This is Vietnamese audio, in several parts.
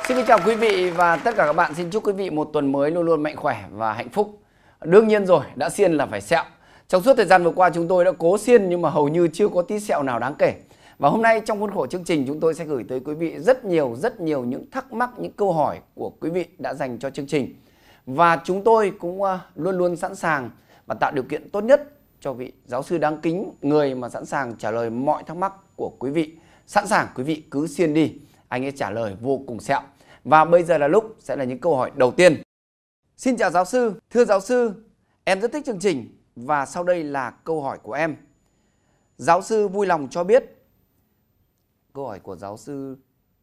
Xin kính chào quý vị và tất cả các bạn. Xin chúc quý vị một tuần mới luôn luôn mạnh khỏe và hạnh phúc. Đương nhiên rồi, đã xiên là phải sẹo. Trong suốt thời gian vừa qua chúng tôi đã cố xiên nhưng mà hầu như chưa có tí sẹo nào đáng kể. Và hôm nay trong khuôn khổ chương trình chúng tôi sẽ gửi tới quý vị rất nhiều những thắc mắc, những câu hỏi của quý vị đã dành cho chương trình. Và chúng tôi cũng luôn luôn sẵn sàng và tạo điều kiện tốt nhất cho vị giáo sư đáng kính, người mà sẵn sàng trả lời mọi thắc mắc của quý vị. Sẵn sàng quý vị cứ xiên đi, anh ấy trả lời vô cùng sẹo. Và bây giờ là lúc sẽ là những câu hỏi đầu tiên. Xin chào giáo sư, thưa giáo sư, em rất thích chương trình và sau đây là câu hỏi của em. Giáo sư vui lòng cho biết. Câu hỏi của giáo sư.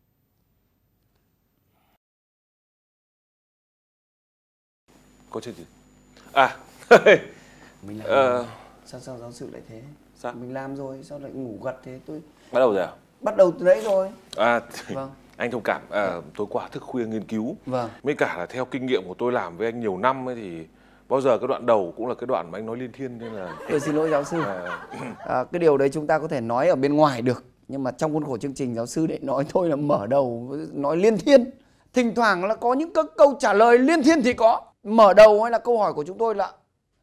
Có chuyện gì? À, Mình làm sao giáo sư lại thế? Sao? Mình làm rồi, sao lại ngủ gật thế? Tôi bắt đầu rồi à? bắt đầu từ đấy rồi. Vâng. Anh thông cảm, tối qua thức khuya nghiên cứu. Vâng. Mới cả là theo kinh nghiệm của tôi làm với anh nhiều năm ấy thì bao giờ cái đoạn đầu cũng là cái đoạn mà anh nói liên thiên nên là... Tôi xin lỗi giáo sư. Cái điều đấy chúng ta có thể nói ở bên ngoài được. Nhưng mà trong khuôn khổ chương trình giáo sư lại nói thôi là mở đầu nói liên thiên. Thỉnh thoảng là có những câu trả lời liên thiên thì có. Mở đầu hay là câu hỏi của chúng tôi là...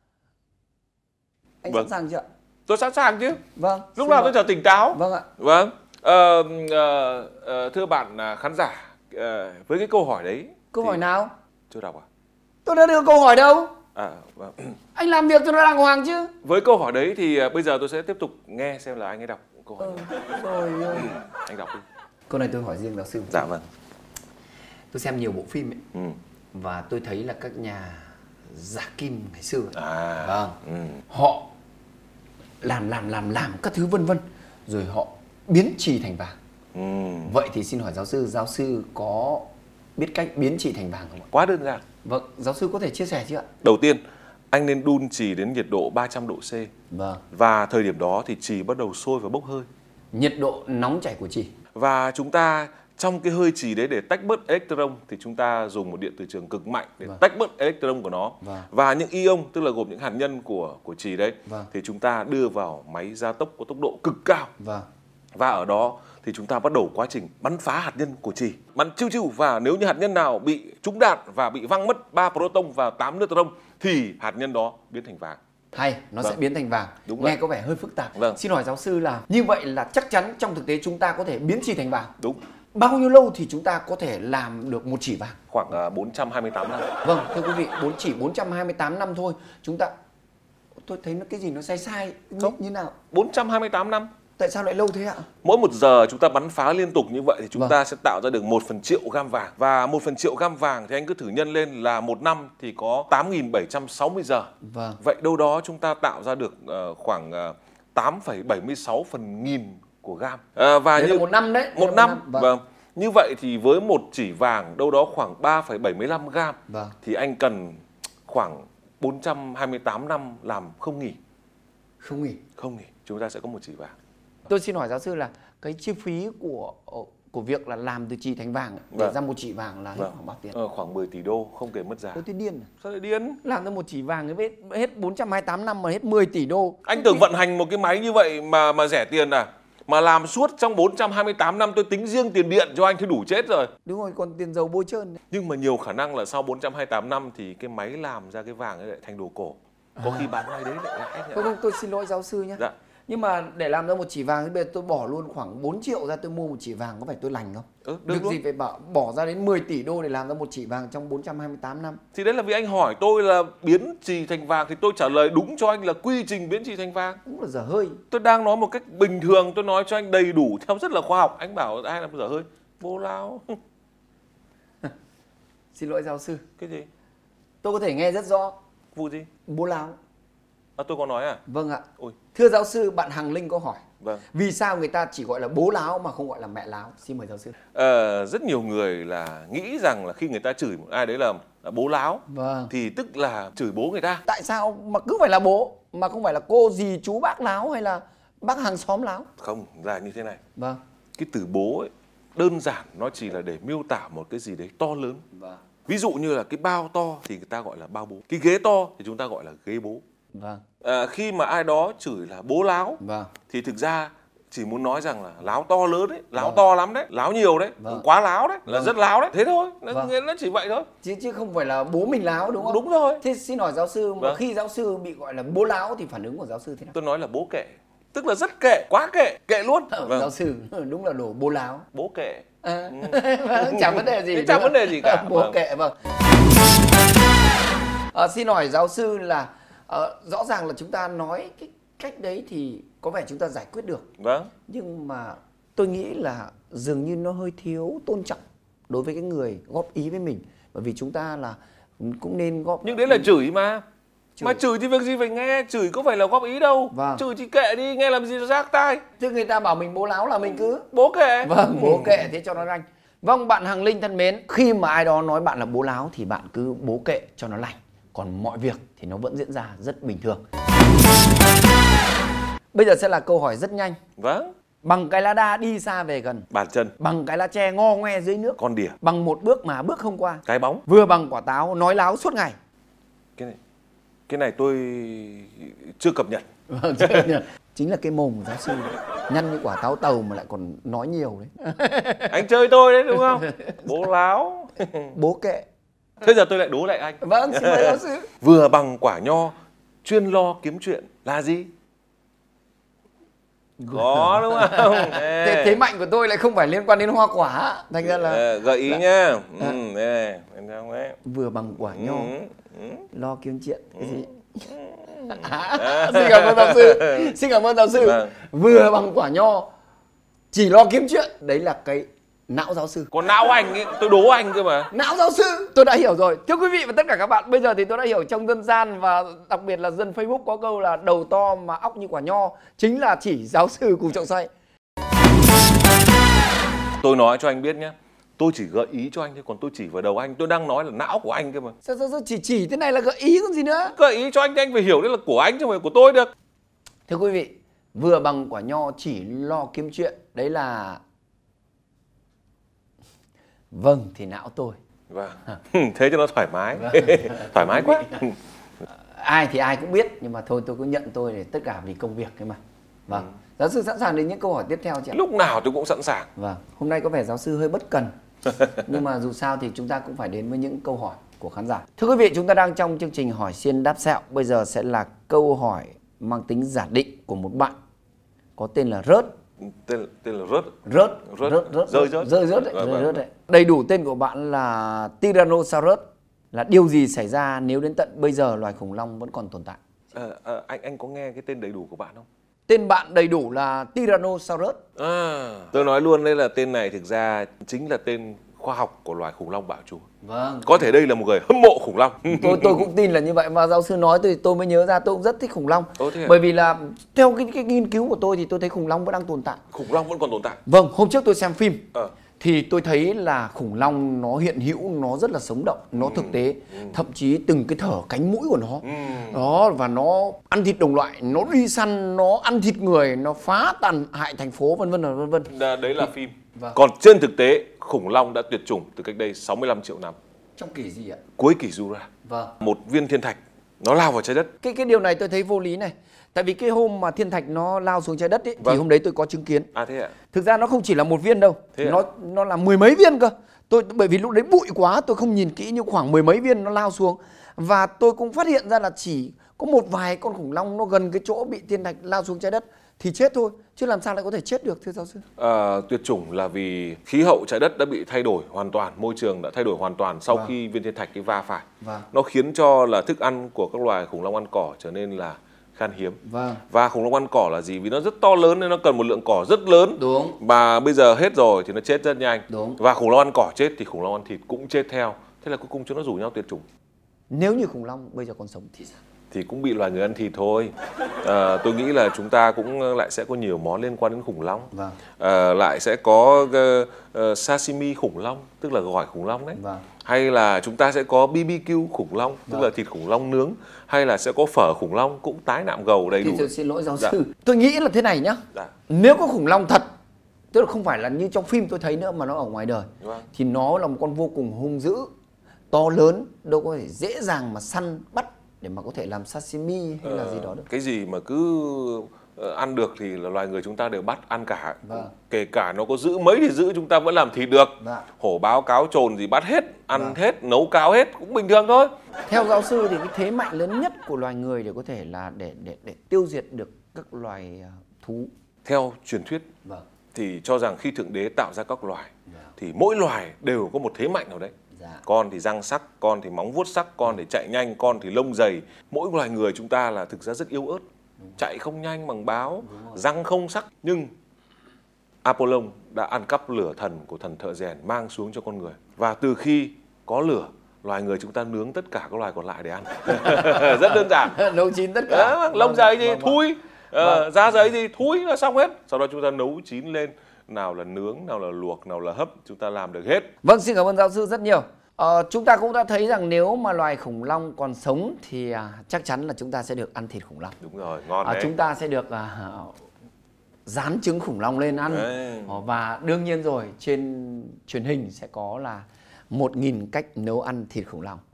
Anh Vâng. Sẵn sàng chưa ạ? Tôi sẵn sàng chứ. Vâng. Lúc nào tôi chả tỉnh táo. Vâng ạ. Vâng. Thưa bạn khán giả, với cái câu hỏi đấy... Câu hỏi nào? Chưa đọc à? Tôi đã đưa câu hỏi đâu. Vâng. Anh làm việc cho nó đàng hoàng chứ. Với câu hỏi đấy thì bây giờ tôi sẽ tiếp tục nghe xem là anh ấy đọc câu hỏi nào. Rồi ơi. Anh đọc đi. Câu này tôi hỏi riêng giáo sư. Dạ vâng. Tôi xem nhiều bộ phim ấy. Và tôi thấy là các nhà giả kim ngày xưa ấy. Vâng. Họ làm các thứ vân vân. Rồi họ biến trì thành vàng. Vậy thì xin hỏi giáo sư có biết cách biến trì thành vàng không ạ? Quá đơn giản. Vâng, giáo sư có thể chia sẻ chứ ạ? Đầu tiên, anh nên đun chì đến nhiệt độ 300 độ C. Vâng. Và thời điểm đó thì chì bắt đầu sôi và bốc hơi. Nhiệt độ nóng chảy của chì. Và chúng ta trong cái hơi chì đấy để tách bớt electron thì chúng ta dùng một điện từ trường cực mạnh để tách bớt electron của nó. Và những ion, tức là gồm những hạt nhân của chì đấy, thì chúng ta đưa vào máy gia tốc có tốc độ cực cao. Và ở đó thì chúng ta bắt đầu quá trình bắn phá hạt nhân của chì. Bắn chiu chiu, và nếu như hạt nhân nào bị trúng đạn và bị văng mất 3 proton và 8 neutron thì hạt nhân đó biến thành vàng. Hay, nó sẽ biến thành vàng. Đúng Nghe vậy. có vẻ hơi phức tạp. Vâng. Xin hỏi giáo sư là như vậy là chắc chắn trong thực tế chúng ta có thể biến trì thành vàng. Đúng. Bao nhiêu lâu thì chúng ta có thể làm được một chỉ vàng? Khoảng 428 năm. Vâng, thưa quý vị, 428 năm thôi. Chúng ta... Tôi thấy nó cái gì nó sai như nào? 428 năm. Tại sao lại lâu thế ạ? Mỗi 1 giờ chúng ta bắn phá liên tục như vậy thì chúng ta sẽ tạo ra được 1/1.000.000 gam vàng. Và 1/1.000.000 gam vàng thì anh cứ thử nhân lên là 1 năm thì có 8.760 giờ. Vậy đâu đó chúng ta tạo ra được khoảng 8,76 phần nghìn của gam. Và Đấy như là 1 năm đấy. Một năm. Vâng. Như vậy thì với một chỉ vàng đâu đó khoảng 3,75 gam thì anh cần khoảng 428 năm làm không nghỉ. Không nghỉ. Không nghỉ, chúng ta sẽ có một chỉ vàng. Tôi xin hỏi giáo sư là cái chi phí của việc là làm từ chì thành vàng để ra một chỉ vàng là hết khoảng bao tiền? Khoảng 10 tỷ đô, không kể mất giá. Tôi điên à? Sao lại điên? Làm ra một chỉ vàng hết 428 năm mà hết 10 tỷ đô. Anh tưởng vận hành một cái máy như vậy mà rẻ tiền à? Mà làm suốt trong 428 năm tôi tính riêng tiền điện cho anh thì đủ chết rồi. Đúng rồi, còn tiền dầu bôi trơn. Nhưng mà nhiều khả năng là sau 428 năm thì cái máy làm ra cái vàng ấy lại thành đồ cổ. Có khi bán ngoài đấy lại lãi. Không, tôi xin lỗi giáo sư nhé. Dạ. Nhưng mà để làm ra một chỉ vàng thì bây giờ tôi bỏ luôn khoảng 4 triệu ra tôi mua một chỉ vàng, có phải tôi lành không? Được gì phải bỏ ra đến 10 tỷ đô để làm ra một chỉ vàng trong 428 năm. Thì đấy là vì anh hỏi tôi là biến chì thành vàng thì tôi trả lời đúng cho anh là quy trình biến chì thành vàng. Cũng là dở hơi. Tôi đang nói một cách bình thường, tôi nói cho anh đầy đủ theo rất là khoa học. Anh bảo ai làm dở hơi? Bố láo. Xin lỗi giáo sư. Cái gì? Tôi có thể nghe rất rõ. Vụ gì? Bố láo. Tôi có nói à? Vâng ạ. Ôi. Thưa giáo sư, bạn Hằng Linh có hỏi. Vâng. Vì sao người ta chỉ gọi là bố láo mà không gọi là mẹ láo? Xin mời giáo sư. Rất nhiều người là nghĩ rằng là khi người ta chửi một ai đấy là bố láo thì tức là chửi bố người ta. Tại sao mà cứ phải là bố mà không phải là cô dì chú bác láo hay là bác hàng xóm láo? Không, là như thế này. Vâng. Cái từ bố ấy đơn giản nó chỉ là để miêu tả một cái gì đấy to lớn. Ví dụ như là cái bao to thì người ta gọi là bao bố. Cái ghế to thì chúng ta gọi là ghế bố. Khi mà ai đó chửi là bố láo thì thực ra chỉ muốn nói rằng là láo to lớn đấy, láo to lắm đấy, láo nhiều đấy, quá láo đấy, là rất láo đấy, thế thôi, nó chỉ vậy thôi. Chứ không phải là bố mình láo đúng không? Đúng rồi. Thế xin hỏi giáo sư, mà khi giáo sư bị gọi là bố láo thì phản ứng của giáo sư thế nào? Tôi nói là bố kệ, tức là rất kệ, quá kệ, kệ luôn. Giáo sư đúng là đồ bố láo. Bố kệ. Chẳng vấn đề gì. Chẳng vấn đề gì cả. Bố kệ, vâng. Xin hỏi giáo sư là rõ ràng là chúng ta nói cái cách đấy thì có vẻ chúng ta giải quyết được. Vâng. Nhưng mà tôi nghĩ là dường như nó hơi thiếu tôn trọng đối với cái người góp ý với mình. Bởi vì chúng ta là cũng nên góp. Nhưng đấy là chửi mà. Mà chửi thì việc gì phải nghe, chửi có phải là góp ý đâu. Chửi thì kệ đi, nghe làm gì nó rác tai. Thế người ta bảo mình bố láo là mình cứ bố kệ. Vâng, bố kệ, thế cho nó lành. Vâng, bạn Hằng Linh thân mến, khi mà ai đó nói bạn là bố láo thì bạn cứ bố kệ cho nó lành. Còn mọi việc thì nó vẫn diễn ra rất bình thường. Bây giờ sẽ là câu hỏi rất nhanh. Vâng. Bằng cái lá đa đi xa về gần. Bàn chân. Bằng cái lá tre ngo ngoe dưới nước. Con đỉa. Bằng một bước mà bước không qua. Cái bóng. Vừa bằng quả táo nói láo suốt ngày. Cái này tôi chưa cập nhật. Chính là cái mồm của giáo sư nhăn như quả táo tàu mà lại còn nói nhiều đấy. Anh chơi tôi đấy đúng không? Bố láo. Bố kệ. Thế giờ tôi lại đố lại anh. Vâng, xin mời giáo sư. Vừa bằng quả nho, chuyên lo kiếm chuyện là gì? Có đúng không? Thế mạnh của tôi lại không phải liên quan đến hoa quả, thành ra là gợi ý nhá. Vừa bằng quả nho, lo kiếm chuyện cái gì? Xin cảm ơn giáo sư. Xin cảm ơn giáo sư. Vừa bằng quả nho, chỉ lo kiếm chuyện, đấy là cái não giáo sư. Còn não anh ấy, tôi đố anh cơ mà. Não giáo sư, tôi đã hiểu rồi. Thưa quý vị và tất cả các bạn, bây giờ thì tôi đã hiểu trong dân gian và đặc biệt là dân Facebook có câu là đầu to mà óc như quả nho, chính là chỉ giáo sư Cù Trọng Xoay. Tôi nói cho anh biết nhé, tôi chỉ gợi ý cho anh thôi, còn tôi chỉ vào đầu anh, tôi đang nói là não của anh cơ mà. Sao chỉ thế này là gợi ý còn gì nữa? Gợi ý cho anh thì anh phải hiểu đấy là của anh chứ không phải của tôi được. Thưa quý vị, vừa bằng quả nho chỉ lo kiếm chuyện, đấy là vâng thì não tôi. Vâng. Thế cho nó thoải mái. Thoải mái quá. Ai thì ai cũng biết, nhưng mà thôi tôi cứ nhận tôi để tất cả vì công việc cái mà. Vâng. Giáo sư sẵn sàng đến những câu hỏi tiếp theo chưa? Lúc nào tôi cũng sẵn sàng. Vâng. Hôm nay có vẻ giáo sư hơi bất cần. Nhưng mà dù sao thì chúng ta cũng phải đến với những câu hỏi của khán giả. Thưa quý vị, chúng ta đang trong chương trình hỏi xiên đáp sẹo. Bây giờ sẽ là câu hỏi mang tính giả định của một bạn có tên là Rớt. Tên là Rớt. Rớt đấy. Đầy đủ tên của bạn là Tyrannosaurus. Là điều gì xảy ra nếu đến tận bây giờ loài khủng long vẫn còn tồn tại? Anh có nghe cái tên đầy đủ của bạn không? Tên bạn đầy đủ là Tyrannosaurus. Tôi nói luôn đây là tên này thực ra chính là tên khoa học của loài khủng long bạo chúa. Vâng. Có thể đây là một người hâm mộ khủng long. Tôi cũng tin là như vậy, và giáo sư nói tôi mới nhớ ra tôi cũng rất thích khủng long. Bởi vì là theo cái nghiên cứu của tôi thì tôi thấy khủng long vẫn đang tồn tại. Khủng long vẫn còn tồn tại. Vâng, hôm trước tôi xem phim thì tôi thấy là khủng long nó hiện hữu, nó rất là sống động, nó thực tế, thậm chí từng cái thở cánh mũi của nó. Đó, và nó ăn thịt đồng loại, nó đi săn, nó ăn thịt người, nó phá tàn hại thành phố vân vân. Đấy là phim. Vâng. Còn trên thực tế khủng long đã tuyệt chủng từ cách đây 65 triệu năm. Trong kỷ gì ạ? Cuối kỷ Jura. Vâng. Một viên thiên thạch nó lao vào trái đất. Cái điều này tôi thấy vô lý này. Tại vì cái hôm mà thiên thạch nó lao xuống trái đất ấy, thì hôm đấy tôi có chứng kiến. Thế ạ? Thực ra nó không chỉ là một viên đâu, nó là mười mấy viên cơ. Bởi vì lúc đấy bụi quá tôi không nhìn kỹ, nhưng khoảng mười mấy viên nó lao xuống. Và tôi cũng phát hiện ra là chỉ có một vài con khủng long nó gần cái chỗ bị thiên thạch lao xuống trái đất thì chết thôi, chứ làm sao lại có thể chết được thưa giáo sư? Tuyệt chủng là vì khí hậu trái đất đã bị thay đổi hoàn toàn, môi trường đã thay đổi hoàn toàn sau khi viên thiên thạch cái va phải. Nó khiến cho là thức ăn của các loài khủng long ăn cỏ trở nên là khan hiếm. Và khủng long ăn cỏ là gì? Vì nó rất to lớn nên nó cần một lượng cỏ rất lớn. Đúng. Và bây giờ hết rồi thì nó chết rất nhanh. Đúng. Và khủng long ăn cỏ chết thì khủng long ăn thịt cũng chết theo. Thế là cuối cùng chúng nó rủ nhau tuyệt chủng. Nếu như khủng long bây giờ còn sống thì sao? Thì cũng bị loài người ăn thịt thôi. Tôi nghĩ là chúng ta cũng lại sẽ có nhiều món liên quan đến khủng long. Lại sẽ có sashimi khủng long, tức là gỏi khủng long đấy. Hay là chúng ta sẽ có BBQ khủng long, tức là thịt khủng long nướng. Hay là sẽ có phở khủng long, cũng tái nạm gầu đầy đủ. Tôi xin lỗi giáo sư. Tôi nghĩ là thế này nhá. Nếu có khủng long thật, tức là không phải là như trong phim tôi thấy nữa mà nó ở ngoài đời, thì nó là một con vô cùng hung dữ, to lớn, đâu có thể dễ dàng mà săn bắt để mà có thể làm sashimi hay là gì đó được. Cái gì mà cứ ăn được thì là loài người chúng ta đều bắt ăn cả. Kể cả nó có giữ mấy thì giữ, chúng ta vẫn làm thịt được. Hổ báo cáo trồn gì bắt hết, ăn hết, nấu cáo hết, cũng bình thường thôi. Theo giáo sư thì cái thế mạnh lớn nhất của loài người để có thể là để tiêu diệt được các loài thú. Theo truyền thuyết thì cho rằng khi Thượng Đế tạo ra các loài thì mỗi loài đều có một thế mạnh nào đấy. Con thì răng sắc, con thì móng vuốt sắc, con thì chạy nhanh, con thì lông dày. Mỗi loài người chúng ta là thực ra rất yếu ớt. Chạy không nhanh bằng báo, răng không sắc. Nhưng Apollon đã ăn cắp lửa thần của thần thợ rèn mang xuống cho con người. Và từ khi có lửa, loài người chúng ta nướng tất cả các loài còn lại để ăn. Rất đơn giản. Nấu chín tất cả. Lông dày gì thui, da dày gì thui là xong hết. Sau đó chúng ta nấu chín lên. Nào là nướng, nào là luộc, nào là hấp, chúng ta làm được hết. Vâng, xin cảm ơn giáo sư rất nhiều. Chúng ta cũng đã thấy rằng nếu mà loài khủng long còn sống thì chắc chắn là chúng ta sẽ được ăn thịt khủng long. Đúng rồi, ngon đấy. Chúng ta sẽ được rán trứng khủng long lên ăn. Và đương nhiên rồi, trên truyền hình sẽ có là 1000 cách nấu ăn thịt khủng long.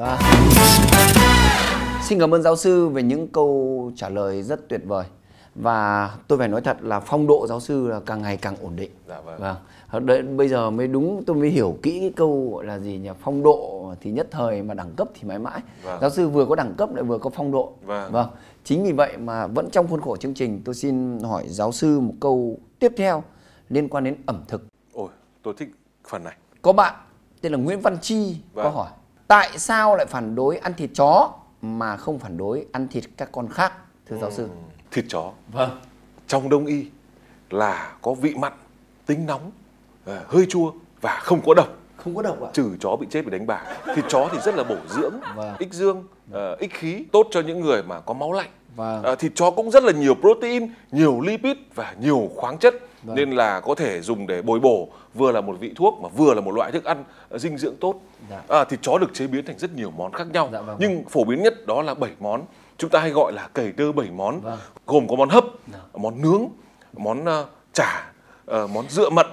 Xin cảm ơn giáo sư về những câu trả lời rất tuyệt vời. Và tôi phải nói thật là phong độ giáo sư là càng ngày càng ổn định. Đấy, bây giờ mới đúng, tôi mới hiểu kỹ cái câu gọi là gì nhỉ? Phong độ thì nhất thời mà đẳng cấp thì mãi mãi. Giáo sư vừa có đẳng cấp lại vừa có phong độ. Chính vì vậy mà vẫn trong khuôn khổ chương trình, tôi xin hỏi giáo sư một câu tiếp theo liên quan đến ẩm thực. Ôi, tôi thích phần này. Có bạn tên là Nguyễn Văn Chi có hỏi: tại sao lại phản đối ăn thịt chó mà không phản đối ăn thịt các con khác, thưa giáo sư? Thịt chó trong Đông y là có vị mặn, tính nóng, hơi chua và không có độc. Không có độc ạ? Trừ chó bị chết vì đánh bạc. Thịt chó thì rất là bổ dưỡng, ích dương, ích khí, tốt cho những người mà có máu lạnh. Thịt chó cũng rất là nhiều protein, nhiều lipid và nhiều khoáng chất. Nên là có thể dùng để bồi bổ, vừa là một vị thuốc mà vừa là một loại thức ăn dinh dưỡng tốt. Thịt chó được chế biến thành rất nhiều món khác nhau, nhưng phổ biến nhất đó là 7 món. Chúng ta hay gọi là cầy tơ 7 món, gồm có món hấp, món nướng, món chả, món dựa mận.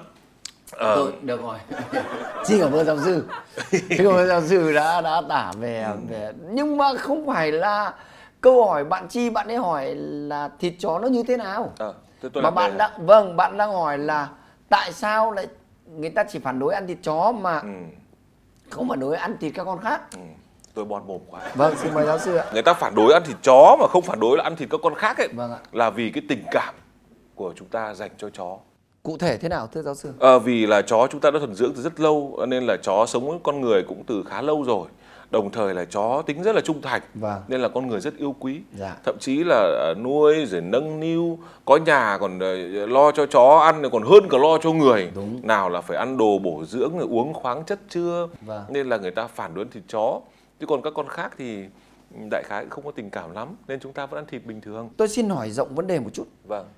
Được rồi. Xin cảm ơn giáo sư. Xin cảm ơn giáo sư đã tả về nhưng mà không phải là câu hỏi bạn Chi, bạn ấy hỏi là thịt chó nó như thế nào. Mà bạn đang hỏi là tại sao lại người ta chỉ phản đối ăn thịt chó mà không phản đối ăn thịt các con khác. Tôi bon mồm quá. Vâng, xin mời giáo sư ạ. Người ta phản đối ăn thịt chó mà không phản đối là ăn thịt các con khác ấy, là vì cái tình cảm của chúng ta dành cho chó. Cụ thể thế nào thưa giáo sư? Vì là chó chúng ta đã thuần dưỡng từ rất lâu, nên là chó sống với con người cũng từ khá lâu rồi. Đồng thời là chó tính rất là trung thành, nên là con người rất yêu quý. Thậm chí là nuôi rồi nâng niu, có nhà còn lo cho chó ăn còn hơn cả lo cho người. Nào là phải ăn đồ bổ dưỡng, uống khoáng chất chưa. Nên là người ta phản đối thịt chó. Chứ còn các con khác thì đại khái không có tình cảm lắm, nên chúng ta vẫn ăn thịt bình thường. Tôi xin hỏi rộng vấn đề một chút.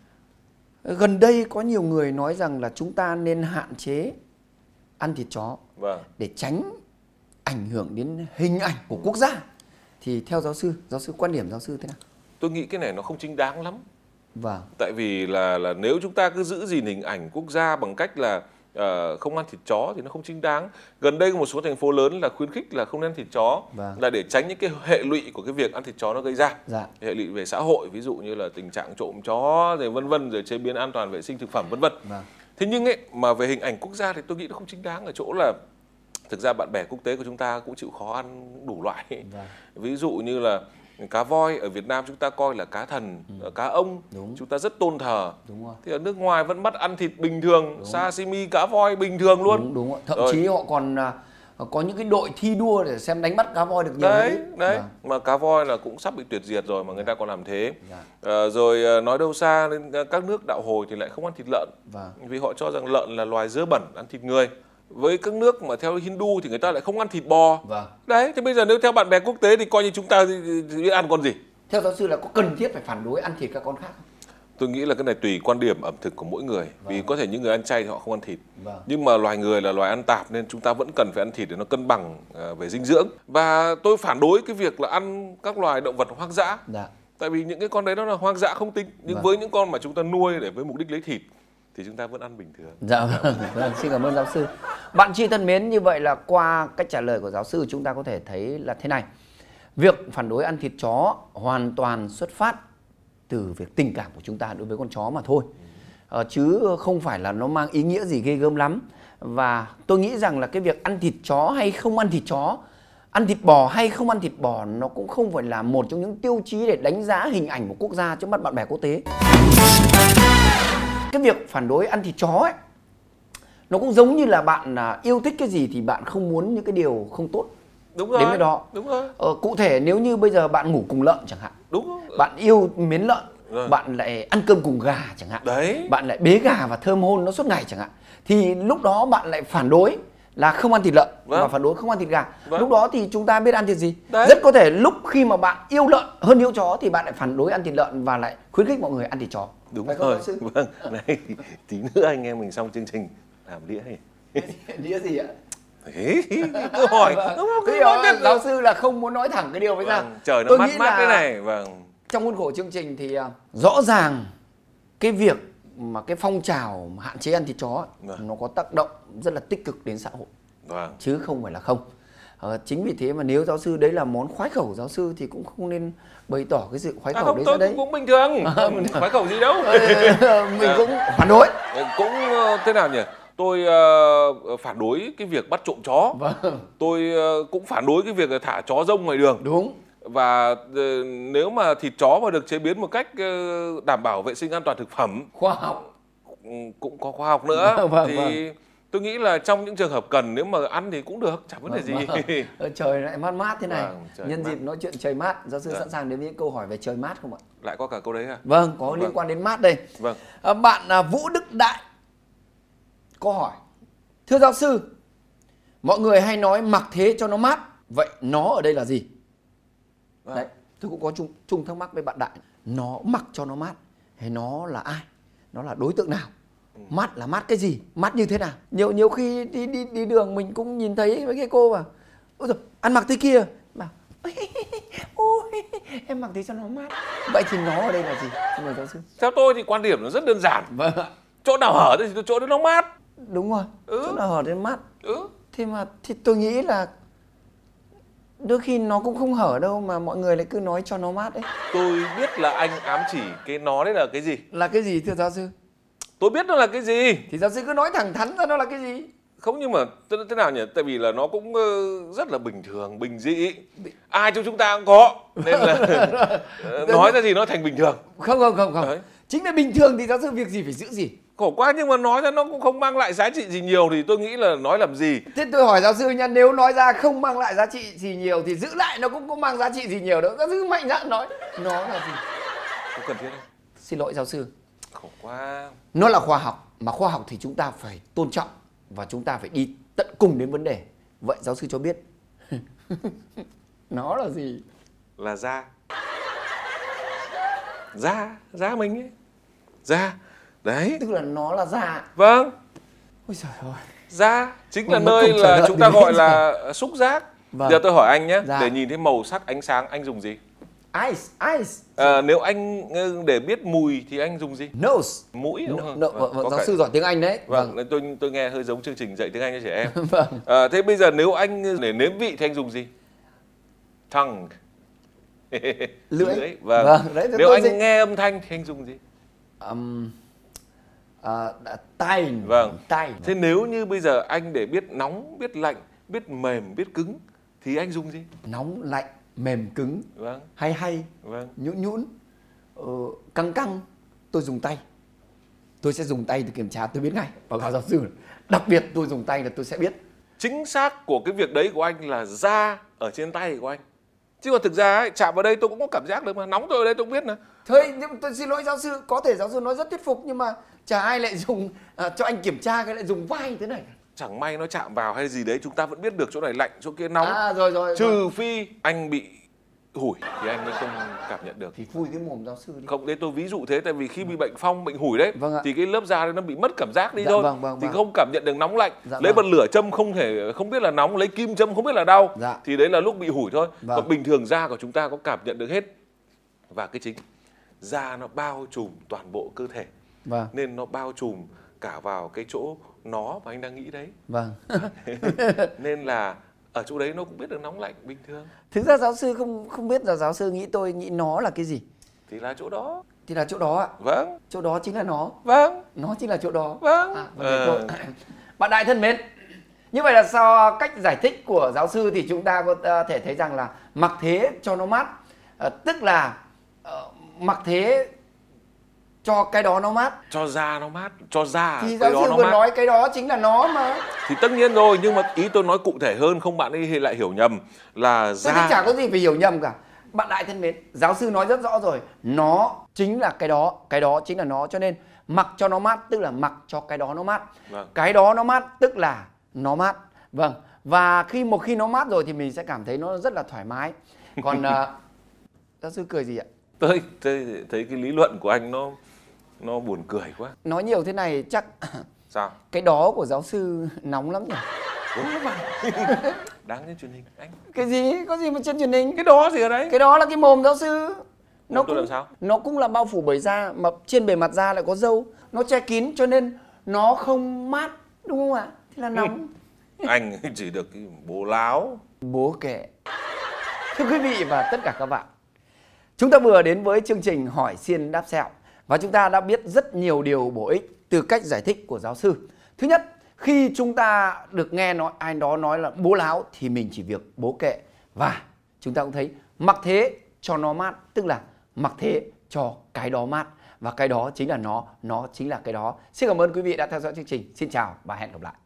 Gần đây có nhiều người nói rằng là chúng ta nên hạn chế ăn thịt chó để tránh ảnh hưởng đến hình ảnh của quốc gia. Thì theo giáo sư quan điểm giáo sư thế nào? Tôi nghĩ cái này nó không chính đáng lắm. Tại vì là nếu chúng ta cứ giữ gìn hình ảnh quốc gia bằng cách là không ăn thịt chó thì nó không chính đáng. Gần đây có một số thành phố lớn là khuyến khích là không nên ăn thịt chó, là để tránh những cái hệ lụy của cái việc ăn thịt chó nó gây ra. Hệ lụy về xã hội, ví dụ như là tình trạng trộm chó rồi vân vân, rồi chế biến an toàn vệ sinh thực phẩm vân vân. Thế nhưng ấy mà về hình ảnh quốc gia thì tôi nghĩ nó không chính đáng ở chỗ là thực ra bạn bè quốc tế của chúng ta cũng chịu khó ăn đủ loại. Ví dụ như là cá voi ở Việt Nam chúng ta coi là cá thần, cá ông chúng ta rất tôn thờ. Thì ở nước ngoài vẫn bắt ăn thịt bình thường, sashimi cá voi bình thường luôn. Thậm chí họ còn có những cái đội thi đua để xem đánh bắt cá voi được nhiều. Đấy. Mà cá voi là cũng sắp bị tuyệt diệt rồi mà người ta còn làm thế. Rồi nói đâu xa, đến các nước đạo Hồi thì lại không ăn thịt lợn, vì họ cho rằng lợn là loài dơ bẩn, ăn thịt người. Với các nước mà theo Hindu thì người ta lại không ăn thịt bò. Đấy, thế bây giờ nếu theo bạn bè quốc tế thì coi như chúng ta biết ăn con gì. Theo giáo sư là có cần thiết phải phản đối ăn thịt các con khác không? Tôi nghĩ là cái này tùy quan điểm ẩm thực của mỗi người. Vì có thể những người ăn chay thì họ không ăn thịt. Nhưng mà loài người là loài ăn tạp nên chúng ta vẫn cần phải ăn thịt để nó cân bằng về dinh dưỡng. Và tôi phản đối cái việc là ăn các loài động vật hoang dã. Tại vì những cái con đấy nó là hoang dã không tính. Nhưng với những con mà chúng ta nuôi để với mục đích lấy thịt thì chúng ta vẫn ăn bình thường. Xin cảm ơn giáo sư. Bạn Chi thân mến, như vậy là qua cách trả lời của giáo sư chúng ta có thể thấy là thế này. Việc phản đối ăn thịt chó hoàn toàn xuất phát từ việc tình cảm của chúng ta đối với con chó mà thôi. Chứ không phải là nó mang ý nghĩa gì ghê gớm lắm. Và tôi nghĩ rằng là cái việc ăn thịt chó hay không ăn thịt chó, ăn thịt bò hay không ăn thịt bò, nó cũng không phải là một trong những tiêu chí để đánh giá hình ảnh một quốc gia trước mắt bạn bè quốc tế. Cái việc phản đối ăn thịt chó ấy, nó cũng giống như là bạn yêu thích cái gì thì bạn không muốn những cái điều không tốt Đúng rồi. đến với đó. Đúng rồi. Cụ thể nếu như bây giờ bạn ngủ cùng lợn chẳng hạn, Đúng rồi. bạn yêu mến lợn, Rồi. bạn lại ăn cơm cùng gà chẳng hạn, Đấy. bạn lại bế gà và thơm hôn nó suốt ngày chẳng hạn, thì lúc đó bạn lại phản đối là không ăn thịt lợn, và phản đối không ăn thịt gà. Lúc đó thì chúng ta biết ăn thịt gì? Đấy. Rất có thể lúc khi mà bạn yêu lợn hơn yêu chó thì bạn lại phản đối ăn thịt lợn và lại khuyến khích mọi người ăn thịt chó. Đúng rồi. Vâng. Này, tí nữa anh em mình xong chương trình làm đĩa này. Đĩa gì ạ? Thế, cứ hỏi. Giáo sư là không muốn nói thẳng cái điều với ra. Trời nó Tôi mát nghĩ mát là thế này. Vâng. trong khuôn khổ chương trình thì rõ ràng cái việc mà cái phong trào hạn chế ăn thịt chó nó có tác động rất là tích cực đến xã hội. Vâng. Chứ không phải là không. Chính vì thế mà nếu giáo sư đấy là món khoái khẩu giáo sư thì cũng không nên bày tỏ cái sự khoái khẩu đấy ra đấy. Cũng bình thường. Khoái khẩu gì đâu. Mình cũng phản đối. Cũng thế nào nhỉ? Tôi phản đối cái việc bắt trộm chó. Vâng. Tôi cũng phản đối cái việc thả chó rông ngoài đường. Đúng. Và nếu mà thịt chó mà được chế biến một cách đảm bảo vệ sinh an toàn thực phẩm, khoa học, cũng có khoa học nữa, thì vâng. tôi nghĩ là trong những trường hợp cần nếu mà ăn thì cũng được, chẳng vấn đề gì. Trời lại mát mát thế này. Nhân mát. dịp nói chuyện trời mát, giáo sư sẵn sàng đến với những câu hỏi về trời mát không ạ? Lại có cả câu đấy à? Vâng, có liên quan đến mát đây. Vâng. Bạn Vũ Đức Đại có hỏi: thưa giáo sư, mọi người hay nói mặc thế cho nó mát, vậy nó ở đây là gì? Đấy, tôi cũng có chung thắc mắc với bạn Đại. Nó mặc cho nó mát hay nó là ai? Nó là đối tượng nào? Mát là mát cái gì? Mát như thế nào? Nhiều khi đi đường mình cũng nhìn thấy mấy cái cô mà ôi giời, ăn mặc thế kia, bảo ôi em mặc thế cho nó mát. Vậy thì nó ở đây là gì? Xin mời giáo sư. Theo tôi thì quan điểm nó rất đơn giản. Vâng. Chỗ nào hở thì chỗ đấy nó mát. Đúng rồi. Chỗ nào hở thì mát. Thì tôi nghĩ là đôi khi nó cũng không hở đâu mà mọi người lại cứ nói cho nó mát đấy. Tôi biết là anh ám chỉ cái nó đấy là cái gì. Là cái gì thưa giáo sư? Tôi biết nó là cái gì. Thì giáo sư cứ nói thẳng thắn ra nó là cái gì. Không, nhưng mà thế nào nhỉ? Tại vì là nó cũng rất là bình thường, bình dị. Ai trong chúng ta cũng có. Nên là nói ra gì nó thành bình thường. Không. Đấy. Chính là bình thường thì giáo sư việc gì phải giữ gì. Khổ quá, nhưng mà nói ra nó cũng không mang lại giá trị gì nhiều thì tôi nghĩ là nói làm gì. Thế tôi hỏi giáo sư nha, nếu nói ra không mang lại giá trị gì nhiều thì giữ lại nó cũng không mang giá trị gì nhiều đâu. Giáo sư mạnh dạn nói nó là gì. Không cần thiết đâu. Xin lỗi giáo sư. Khổ quá. Nó là khoa học, mà khoa học thì chúng ta phải tôn trọng và chúng ta phải đi tận cùng đến vấn đề. Vậy giáo sư cho biết nó là gì? Là da. Da mình ấy. Da. Đấy. Tức là nó là da. Vâng. Ôi trời ơi. Da chính là nơi là chúng ta gọi là xúc giác. Vâng. Giờ tôi hỏi anh nhé, Da. để nhìn thấy màu sắc ánh sáng anh dùng gì? Eyes. Nếu anh để biết mùi thì anh dùng gì? Nose. Mũi đúng không? Vâng, giáo sư giỏi tiếng Anh đấy. Vâng, tôi nghe hơi giống chương trình dạy tiếng Anh cho trẻ em. Vâng. Thế bây giờ nếu anh để nếm vị thì anh dùng gì? Tongue. Lưỡi. Vâng. Đấy, nếu anh nghe âm thanh thì anh dùng gì? Tai. Vâng. Tai. Thế nếu như bây giờ anh để biết nóng, biết lạnh, biết mềm, biết cứng thì anh dùng gì? Nóng, lạnh, mềm, cứng. Vâng. Hay. Vâng. Nhũn. Căng. Tôi dùng tay. Tôi sẽ dùng tay để kiểm tra, tôi biết ngay. Báo cáo giáo sư. Đặc biệt tôi dùng tay là tôi sẽ biết. Chính xác của cái việc đấy của anh là da ở trên tay của anh. Chứ còn thực ra ấy, chạm vào đây tôi cũng có cảm giác được mà, nóng tôi ở đây tôi cũng biết nè. Thôi, nhưng tôi xin lỗi giáo sư, có thể giáo sư nói rất thuyết phục nhưng mà chả ai lại dùng cho anh kiểm tra cái lại dùng vai thế này. Chẳng may nó chạm vào hay gì đấy chúng ta vẫn biết được chỗ này lạnh, chỗ kia nóng. Rồi. Trừ phi anh bị hủi thì anh mới không cảm nhận được. Thì phui cái mồm giáo sư đi. Không, đấy tôi ví dụ thế, tại vì khi bị bệnh phong, bệnh hủi đấy, Vâng ạ. thì cái lớp da nó bị mất cảm giác đi Dạ, thôi. vâng. Thì không cảm nhận được nóng lạnh. Dạ, lấy vâng. bật lửa châm không biết là nóng, lấy kim châm không biết là đau. Dạ. Thì đấy là lúc bị hủi thôi. Vâng. Còn bình thường da của chúng ta có cảm nhận được hết. Và cái chính, da nó bao trùm toàn bộ cơ thể. Vâng. Nên nó bao trùm cả vào cái chỗ nó mà anh đang nghĩ đấy. Vâng. Nên là ở chỗ đấy nó cũng biết được nóng lạnh bình thường. Thực ra giáo sư không biết là giáo sư nghĩ tôi nghĩ nó là cái gì. Thì là chỗ đó. Thì là chỗ đó ạ. Vâng. Chỗ đó chính là nó. Vâng. Nó chính là chỗ đó. Vâng. Bạn Đại thân mến, như vậy là sau cách giải thích của giáo sư thì chúng ta có thể thấy rằng là mặc thế cho nó mát, tức là mặc thế cho cái đó nó mát, cho da nó mát, cho da thì cái giáo đó sư nó vừa mát. nói cái đó chính là nó mà. Thì tất nhiên rồi, nhưng mà ý tôi nói cụ thể hơn, không bạn ấy lại hiểu nhầm là Tôi thấy da. chả có gì phải hiểu nhầm cả. Bạn Đại thân mến, giáo sư nói rất rõ rồi, nó chính là cái đó chính là nó, cho nên mặc cho nó mát tức là mặc cho cái đó nó mát. Vâng. Cái đó nó mát tức là nó mát. Vâng. Và một khi nó mát rồi thì mình sẽ cảm thấy nó rất là thoải mái. Còn giáo sư cười gì ạ? Tôi thấy cái lý luận của anh nó buồn cười quá. Nói nhiều thế này chắc Sao? cái đó của giáo sư nóng lắm nhỉ? Đúng mà. Đáng trên truyền hình anh. Cái gì? Có gì mà trên truyền hình? Cái đó gì ở đấy? Cái đó là cái mồm giáo sư. Nó tôi làm sao? Nó cũng là bao phủ bởi da, mà trên bề mặt da lại có râu, nó che kín cho nên nó không mát, đúng không ạ? Thế là nóng. Anh chỉ được cái bố láo. Bố kệ. Thưa quý vị và tất cả các bạn, chúng ta vừa đến với chương trình Hỏi Xiên Đáp Sẹo và chúng ta đã biết rất nhiều điều bổ ích từ cách giải thích của giáo sư. Thứ nhất, khi chúng ta được nghe ai đó nói là bố láo thì mình chỉ việc bố kệ. Và chúng ta cũng thấy mặc thế cho nó mát tức là mặc thế cho cái đó mát, và cái đó chính là nó chính là cái đó. Xin cảm ơn quý vị đã theo dõi chương trình. Xin chào và hẹn gặp lại.